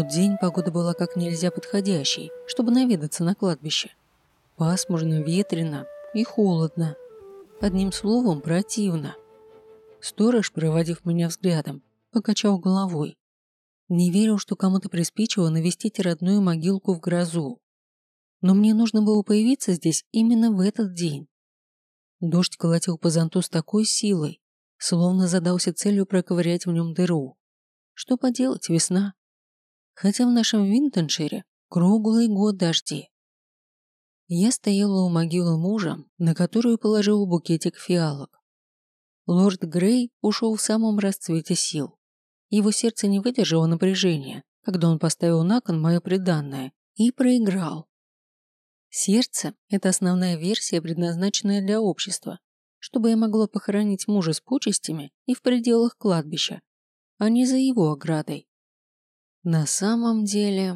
тот день погода была как нельзя подходящей, чтобы наведаться на кладбище. Пасмурно, ветрено и холодно. Одним словом, противно. Сторож, проводив меня взглядом, покачал головой. Не верил, что кому-то приспичило навестить родную могилку в грозу. Но мне нужно было появиться здесь именно в этот день. Дождь колотил по зонту с такой силой, словно задался целью проковырять в нем дыру. Что поделать, весна. Хотя в нашем Винтоншире круглый год дожди. Я стояла у могилы мужа, на которую положил букетик фиалок. Лорд Грей ушел в самом расцвете сил. Его сердце не выдержало напряжения, когда он поставил на кон мое приданное и проиграл. Сердце – это основная версия, предназначенная для общества, чтобы я могла похоронить мужа с почестями и в пределах кладбища, а не за его оградой. На самом деле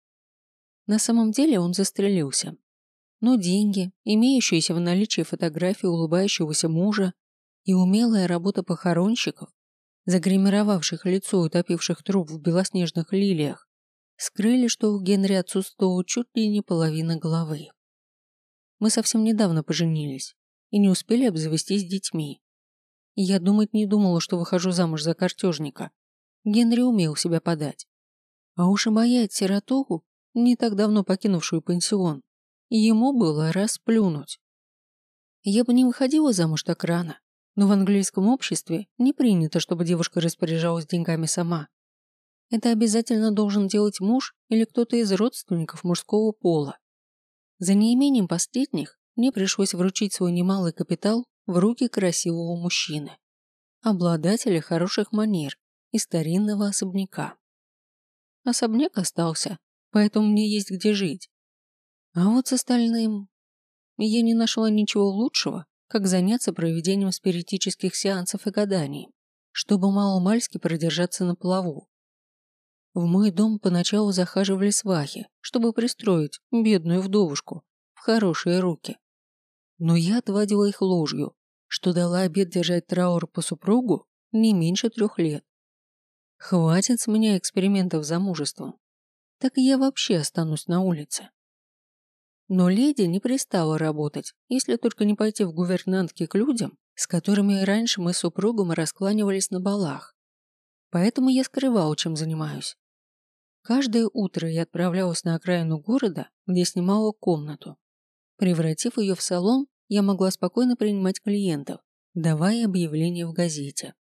он застрелился. Но деньги, имеющиеся в наличии фотографии улыбающегося мужа и умелая работа похоронщиков, загримировавших лицо и утопивших труп в белоснежных лилиях, скрыли, что у Генри отсутствовала чуть ли не половина головы. Мы совсем недавно поженились и не успели обзавестись детьми. Я думать не думала, что выхожу замуж за картежника. Генри умел себя подать. А уж и моя сиротуху, не так давно покинувшую пансион, ему было расплюнуть. Я бы не выходила замуж так рано, но в английском обществе не принято, чтобы девушка распоряжалась деньгами сама. Это обязательно должен делать муж или кто-то из родственников мужского пола. За неимением последних мне пришлось вручить свой немалый капитал в руки красивого мужчины, обладателя хороших манер и старинного особняка. Особняк остался, поэтому мне есть где жить. А вот с остальным я не нашла ничего лучшего, как заняться проведением спиритических сеансов и гаданий, чтобы мало-мальски продержаться на плаву. В мой дом поначалу захаживали свахи, чтобы пристроить бедную вдовушку в хорошие руки. Но я отвадила их ложью, что дала обет держать траур по супругу не меньше 3 лет. Хватит с меня экспериментов с замужеством. Так я вообще останусь на улице. Но леди не пристала работать, если только не пойти в гувернантки к людям, с которыми раньше мы с супругом раскланивались на балах. Поэтому я скрывала, чем занимаюсь. Каждое утро я отправлялась на окраину города, где снимала комнату. Превратив ее в салон, я могла спокойно принимать клиентов, давая объявления в газете.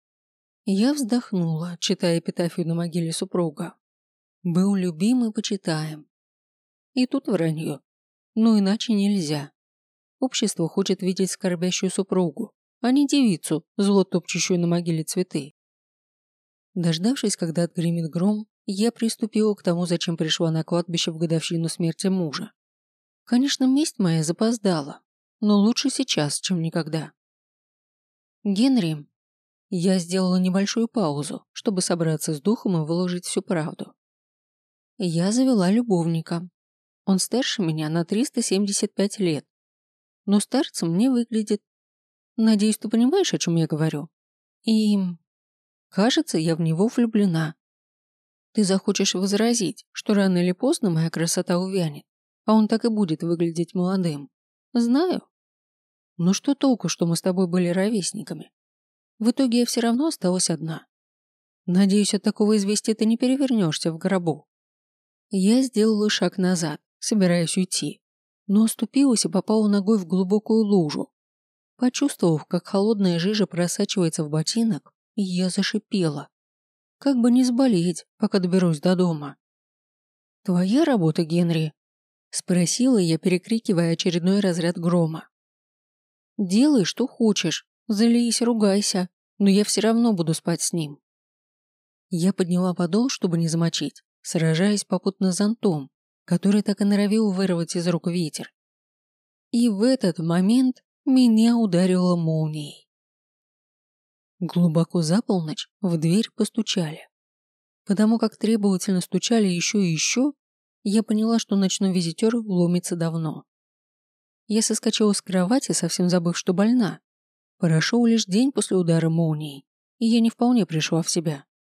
Я вздохнула, читая эпитафию на могиле супруга. Был любим и почитаем. И тут вранье. Но иначе нельзя. Общество хочет видеть скорбящую супругу, а не девицу, зло топчущую на могиле цветы. Дождавшись, когда отгремит гром, я приступила к тому, зачем пришла на кладбище в годовщину смерти мужа. Конечно, месть моя запоздала, но лучше сейчас, чем никогда. Генри. Я сделала небольшую паузу, чтобы собраться с духом и выложить всю правду. Я завела любовника. Он старше меня на 375 лет, но старцем не выглядит. Надеюсь, ты понимаешь, о чем я говорю. И, кажется, я в него влюблена. Ты захочешь возразить, что рано или поздно моя красота увянет, а он так и будет выглядеть молодым. Знаю. Но что толку, что мы с тобой были ровесниками? В итоге я все равно осталась одна. Надеюсь, от такого известия ты не перевернешься в гробу. Я сделала шаг назад, собираясь уйти, но оступилась и попала ногой в глубокую лужу. Почувствовав, как холодная жижа просачивается в ботинок, я зашипела. Как бы не сболеть, пока доберусь до дома. «Твоя работа, Генри?» – спросила я, перекрикивая очередной разряд грома. «Делай, что хочешь, злись, ругайся, но я все равно буду спать с ним». Я подняла подол, чтобы не замочить, сражаясь попутно с зонтом, который так и норовил вырвать из рук ветер. И в этот момент меня ударило молнией. Глубоко за полночь в дверь постучали. Потому как требовательно стучали еще и еще, я поняла, что ночной визитер ломится давно. Я соскочила с кровати, совсем забыв, что больна. Прошел лишь день после удара молнии, и я не вполне пришла в себя.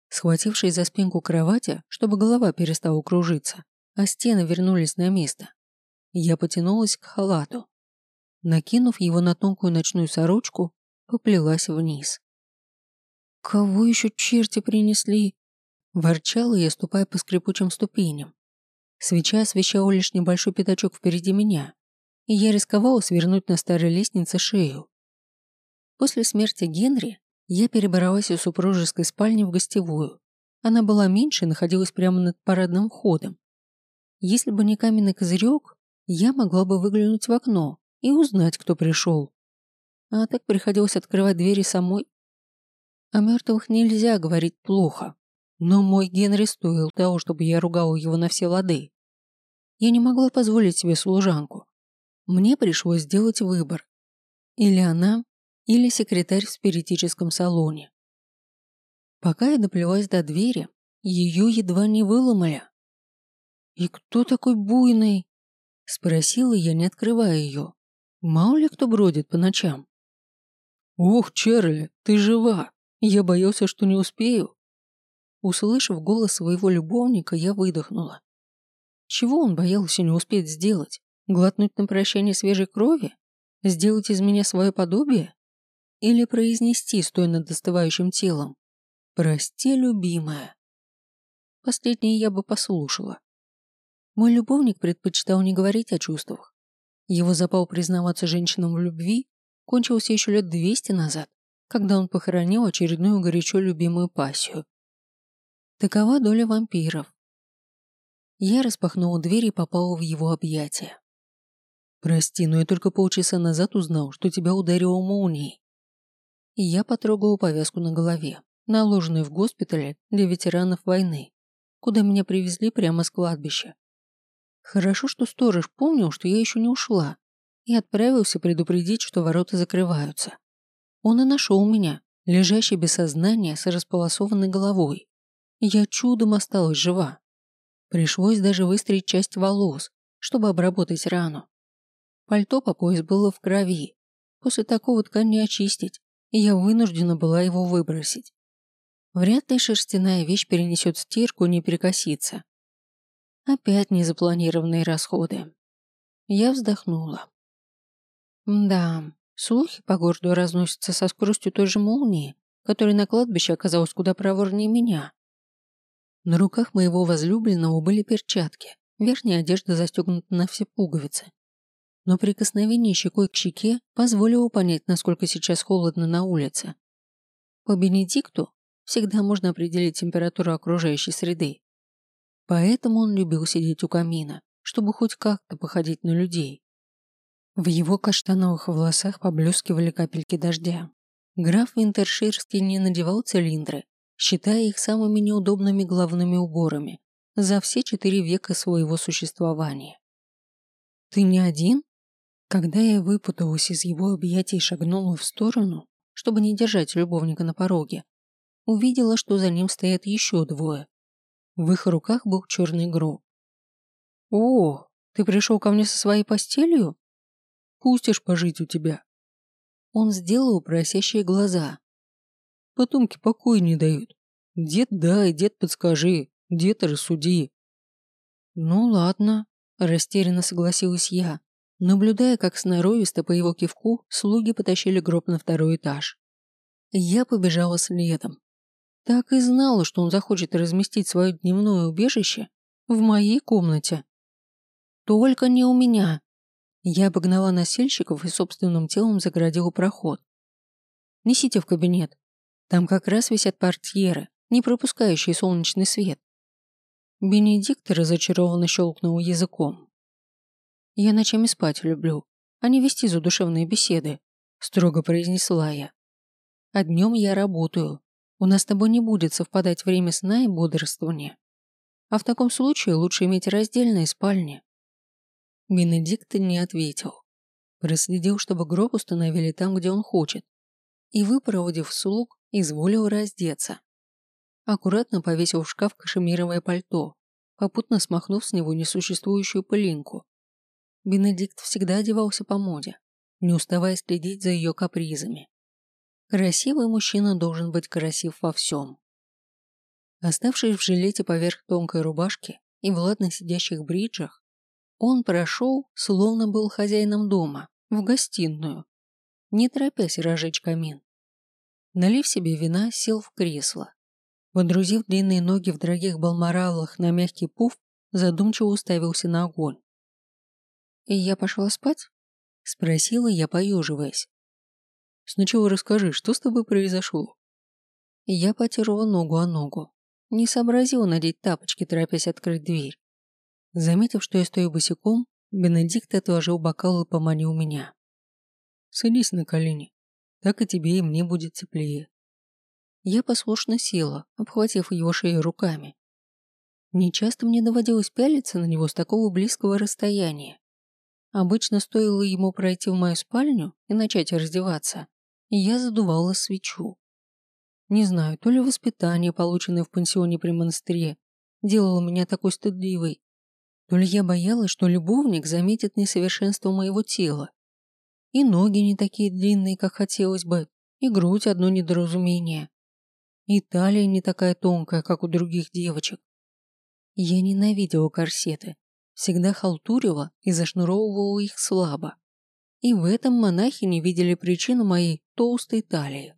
Схватившись за спинку кровати, чтобы голова перестала кружиться, а стены вернулись на место, я потянулась к халату. Накинув его на тонкую ночную сорочку, поплелась вниз. «Кого еще черти принесли?» Ворчала я, ступая по скрипучим ступеням. Свеча освещала лишь небольшой пятачок впереди меня, и я рисковала свернуть на старой лестнице шею. После смерти Генри я перебралась из супружеской спальни в гостевую. Она была меньше и находилась прямо над парадным входом. Если бы не каменный козырек, я могла бы выглянуть в окно и узнать, кто пришел. А так приходилось открывать двери самой. О мертвых нельзя говорить плохо, но мой Генри стоил того, чтобы я ругала его на все лады. Я не могла позволить себе служанку. Мне пришлось сделать выбор. Или она, или секретарь в спиритическом салоне. Пока я доплелась до двери, ее едва не выломали. «И кто такой буйный?» – спросила я, не открывая ее. Мало ли кто бродит по ночам. «Ох, Чарли, ты жива! Я боялся, что не успею». Услышав голос своего любовника, я выдохнула. Чего он боялся не успеть сделать? Глотнуть на прощание свежей крови? Сделать из меня свое подобие? Или произнести, стоя над остывающим телом: «Прости, любимая». Последнее я бы послушала. Мой любовник предпочитал не говорить о чувствах. Его запал признаваться женщинам в любви кончился еще лет 200 назад, когда он похоронил очередную горячо любимую пассию. Такова доля вампиров. Я распахнула дверь и попала в его объятия. «Прости, но я только полчаса назад узнал, что тебя ударило молнией». И я потрогала повязку на голове, наложенную в госпитале для ветеранов войны, куда меня привезли прямо с кладбища. Хорошо, что сторож помнил, что я еще не ушла, и отправился предупредить, что ворота закрываются. Он и нашел меня, лежащей без сознания с располосованной головой. Я чудом осталась жива. Пришлось даже выстричь часть волос, чтобы обработать рану. Пальто по пояс было в крови. После такого ткань не очистить, и я вынуждена была его выбросить. Вряд ли шерстяная вещь перенесет стирку и не перекосится. Опять незапланированные расходы. Я вздохнула. Да, слухи по городу разносятся со скоростью той же молнии, которая на кладбище оказалась куда проворнее меня. На руках моего возлюбленного были перчатки, верхняя одежда застегнута на все пуговицы. Но прикосновение щекой к щеке позволило понять, насколько сейчас холодно на улице. По Бенедикту всегда можно определить температуру окружающей среды. Поэтому он любил сидеть у камина, чтобы хоть как-то походить на людей. В его каштановых волосах поблескивали капельки дождя. Граф Винтерширский не надевал цилиндры, считая их самыми неудобными головными уборами за все 4 века своего существования. «Ты не один?» Когда я выпуталась из его объятий и шагнула в сторону, чтобы не держать любовника на пороге, увидела, что за ним стоят еще двое. В их руках был черный гроб. «О, ты пришел ко мне со своей постелью? Пустишь пожить у тебя?» Он сделал просящие глаза. «Потомки покоя не дают. Дед дай, дед подскажи, дед рассуди». «Ну ладно», – растерянно согласилась я, наблюдая, как сноровисто по его кивку слуги потащили гроб на 2-й этаж. Я побежала следом. Так и знала, что он захочет разместить свое дневное убежище в моей комнате. Только не у меня. Я обогнала носильщиков и собственным телом загородила проход. Несите в кабинет. Там как раз висят портьеры, не пропускающие солнечный свет. Бенедикт разочарованно щелкнул языком. «Я ночами спать люблю, а не вести задушевные беседы», строго произнесла я. «А днем я работаю. У нас с тобой не будет совпадать время сна и бодрствования. А в таком случае лучше иметь раздельные спальни». Бенедикт не ответил. Проследил, чтобы гроб установили там, где он хочет, и, выпроводив слуг, изволил раздеться. Аккуратно повесил в шкаф кашемировое пальто, попутно смахнув с него несуществующую пылинку. Бенедикт всегда одевался по моде, не уставая следить за ее капризами. Красивый мужчина должен быть красив во всем. Оставшись в жилете поверх тонкой рубашки и в ладно сидящих бриджах, он прошел, словно был хозяином дома, в гостиную, не торопясь разжечь камин. Налив себе вина, сел в кресло. Водрузив длинные ноги в дорогих балморалах на мягкий пуф, задумчиво уставился на огонь. «И я пошла спать?» – спросила я, поеживаясь. «Сначала расскажи, что с тобой произошло?» Я потерла ногу о ногу. Не сообразила надеть тапочки, торопясь открыть дверь. Заметив, что я стою босиком, Бенедикт отложил бокал и поманил меня. «Садись на колени. Так и тебе, и мне будет теплее». Я послушно села, обхватив его шею руками. Нечасто мне доводилось пялиться на него с такого близкого расстояния. Обычно стоило ему пройти в мою спальню и начать раздеваться, и я задувала свечу. Не знаю, то ли воспитание, полученное в пансионе при монастыре, делало меня такой стыдливой, то ли я боялась, что любовник заметит несовершенство моего тела. И ноги не такие длинные, как хотелось бы, и грудь одно недоразумение. И талия не такая тонкая, как у других девочек. Я ненавидела корсеты, всегда халтурила и зашнуровывала их слабо. И в этом монахи не видели причину моей толстой талии.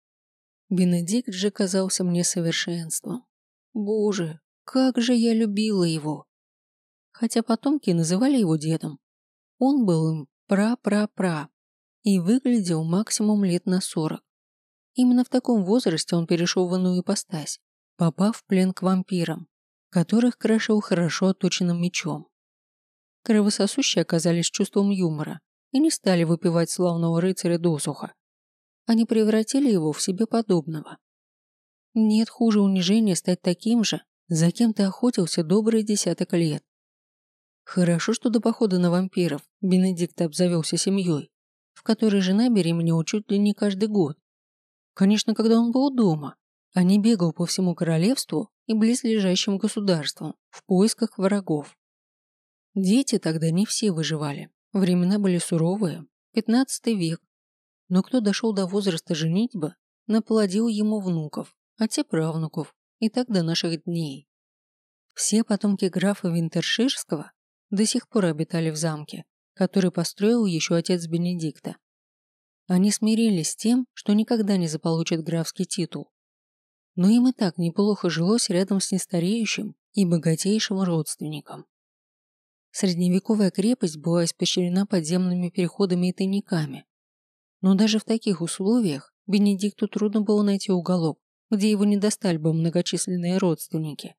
Бенедикт же казался мне совершенством. Боже, как же я любила его! Хотя потомки называли его дедом. Он был им пра-пра-пра и выглядел максимум лет на 40. Именно в таком возрасте он перешел в иную ипостась, попав в плен к вампирам, которых крошил хорошо отточенным мечом. Кровососущие оказались с чувством юмора и не стали выпивать славного рыцаря досуха. Они превратили его в себе подобного. Нет хуже унижения стать таким же, за кем ты охотился добрый десяток лет. Хорошо, что до похода на вампиров Бенедикт обзавелся семьей, в которой жена беременела чуть ли не каждый год. Конечно, когда он был дома, а не бегал по всему королевству и близлежащим государствам в поисках врагов. Дети тогда не все выживали, времена были суровые, 15 век. Но кто дошел до возраста женитьбы, наплодил ему внуков, а те правнуков, и так до наших дней. Все потомки графа Винтерширского до сих пор обитали в замке, который построил еще отец Бенедикта. Они смирились с тем, что никогда не заполучат графский титул. Но им и так неплохо жилось рядом с нестареющим и богатейшим родственником. Средневековая крепость была испещрена подземными переходами и тайниками. Но даже в таких условиях Бенедикту трудно было найти уголок, где его не достали бы многочисленные родственники.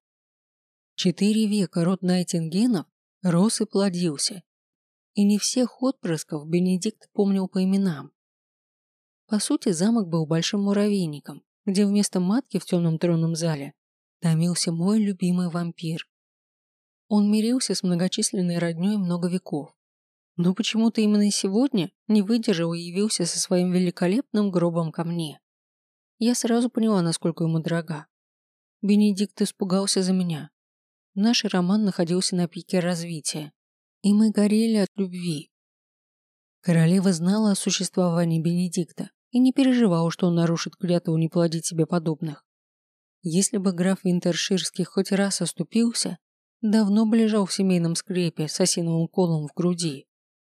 4 века род Найтингенов рос и плодился, и не всех отпрысков Бенедикт помнил по именам. По сути, замок был большим муравейником, где вместо матки в темном тронном зале томился мой любимый вампир. Он мирился с многочисленной роднёй много веков, но почему-то именно сегодня не выдержал и явился со своим великолепным гробом ко мне. Я сразу поняла, насколько ему дорога. Бенедикт испугался за меня. Наш роман находился на пике развития, и мы горели от любви. Королева знала о существовании Бенедикта и не переживала, что он нарушит клятву не плодить себе подобных. Если бы граф Винтерширский хоть раз оступился, давно бы лежал в семейном скрепе с осиновым колом в груди.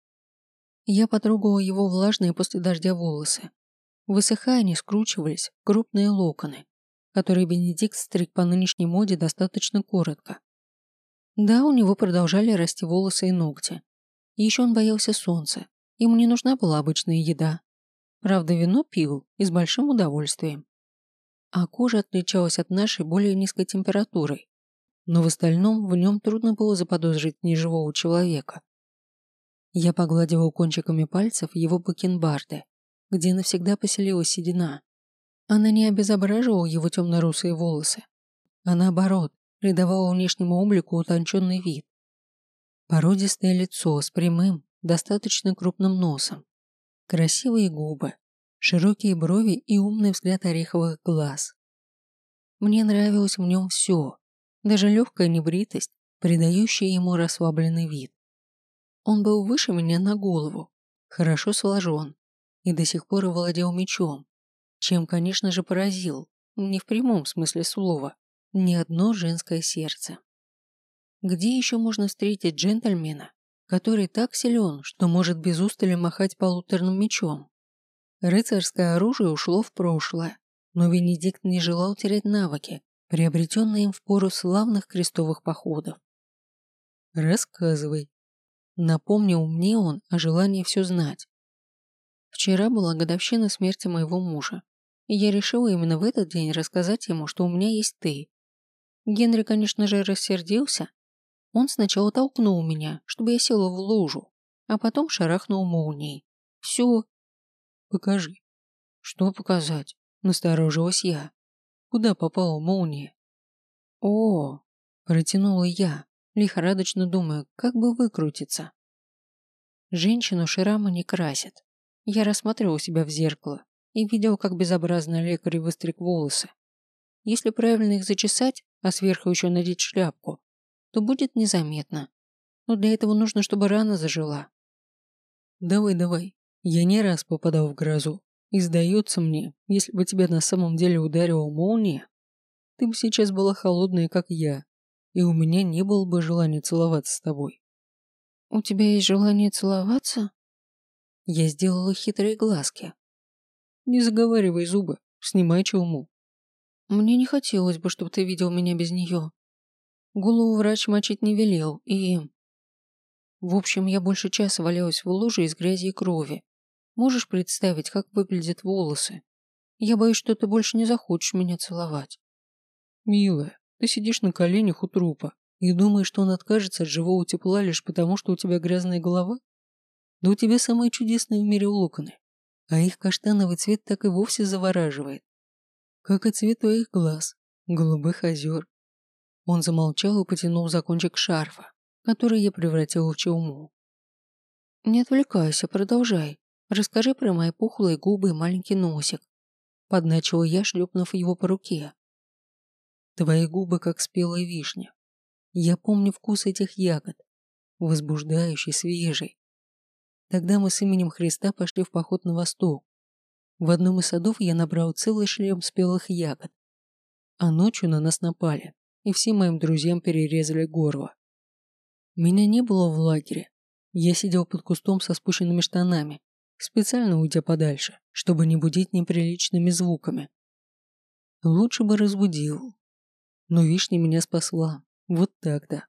Я потрогала его влажные после дождя волосы. Высыхая, они скручивались в крупные локоны, которые Бенедикт стриг по нынешней моде достаточно коротко. Да, у него продолжали расти волосы и ногти. Еще он боялся солнца, ему не нужна была обычная еда. Правда, вино пил и с большим удовольствием. А кожа отличалась от нашей более низкой температурой, но в остальном в нем трудно было заподозрить неживого человека. Я погладила кончиками пальцев его бакенбарды, где навсегда поселилась седина. Она не обезображивала его темно-русые волосы, а наоборот, придавала внешнему облику утонченный вид. Породистое лицо с прямым, достаточно крупным носом, красивые губы, широкие брови и умный взгляд ореховых глаз. Мне нравилось в нем все, даже легкая небритость, придающая ему расслабленный вид. Он был выше меня на голову, хорошо сложен и до сих пор владел мечом, чем, конечно же, поразил, не в прямом смысле слова, ни одно женское сердце. Где еще можно встретить джентльмена, который так силен, что может без устали махать полуторным мечом? Рыцарское оружие ушло в прошлое, но Бенедикт не желал терять навыки, приобретенные им в пору славных крестовых походов. «Рассказывай», — напомнил мне он о желании все знать. Вчера была годовщина смерти моего мужа, и я решила именно в этот день рассказать ему, что у меня есть ты. Генри, конечно же, рассердился. Он сначала толкнул меня, чтобы я села в лужу, а потом шарахнул молнией. Все. Покажи. Что показать? Насторожилась я. Куда попала молния? О, протянула я, лихорадочно думая, как бы выкрутиться. Женщину шрамы не красят. Я рассматривал себя в зеркало и видел, как безобразно лекарь выстриг волосы. Если правильно их зачесать, а сверху еще надеть шляпку, то будет незаметно. Но для этого нужно, чтобы рана зажила. Давай. Я не раз попадал в грозу. И сдается мне, если бы тебя на самом деле ударила молния, ты бы сейчас была холодная, как я, и у меня не было бы желания целоваться с тобой. У тебя есть желание целоваться? Я сделала хитрые глазки. Не заговаривай зубы, снимай челму. Мне не хотелось бы, чтобы ты видел меня без нее. Голову врач мочить не велел, и... В общем, я больше часа валялась в луже из грязи и крови. Можешь представить, как выглядят волосы? Я боюсь, что ты больше не захочешь меня целовать. Милая, ты сидишь на коленях у трупа и думаешь, что он откажется от живого тепла лишь потому, что у тебя грязная голова? Да у тебя самые чудесные в мире локоны, а их каштановый цвет так и вовсе завораживает. Как и цвет твоих глаз, голубых озер. Он замолчал и потянул за кончик шарфа, который я превратила в челму. Не отвлекайся, продолжай. Расскажи про мои пухлые губы и маленький носик. Подначила я, шлепнув его по руке. Твои губы, как спелая вишня. Я помню вкус этих ягод. Возбуждающий, свежий. Тогда мы с именем Христа пошли в поход на восток. В одном из садов я набрал целый шлем спелых ягод. А ночью на нас напали, и всем моим друзьям перерезали горло. Меня не было в лагере. Я сидел под кустом со спущенными штанами, специально уйдя подальше, чтобы не будить неприличными звуками. Лучше бы разбудил. Но вишня меня спасла. Вот так-то.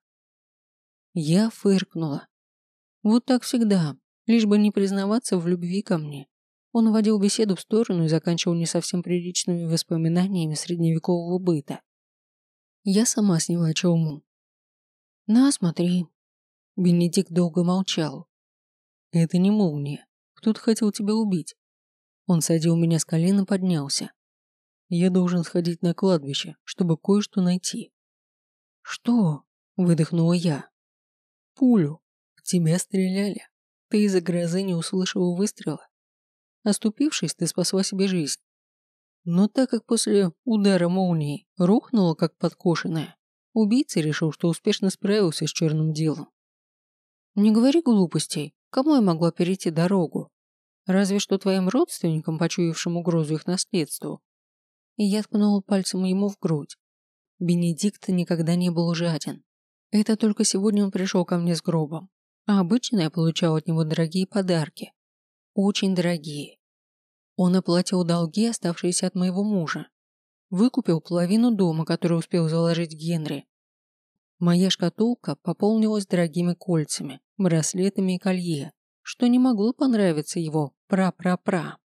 Я фыркнула. Вот так всегда, лишь бы не признаваться в любви ко мне. Он уводил беседу в сторону и заканчивал не совсем приличными воспоминаниями средневекового быта. Я сама сняла челму. На, смотри. Бенедикт долго молчал. Это не молния. Кто-то хотел тебя убить. Он садил меня с колен и поднялся. Я должен сходить на кладбище, чтобы кое-что найти. Что? Выдохнула я. Пулю. В тебя стреляли. Ты из-за грозы не услышала выстрела. Оступившись, ты спасла себе жизнь. Но так как после удара молнии рухнула, как подкошенная, убийца решил, что успешно справился с черным делом. Не говори глупостей. Кому я могла перейти дорогу? Разве что твоим родственникам, почуявшим угрозу их наследству. И я ткнула пальцем ему в грудь. Бенедикт никогда не был жаден. Это только сегодня он пришел ко мне с гробом. А обычно я получал от него дорогие подарки. Очень дорогие. Он оплатил долги, оставшиеся от моего мужа. Выкупил половину дома, который успел заложить Генри. Моя шкатулка пополнилась дорогими кольцами, браслетами и колье, что не могло понравиться его пра-пра-пра.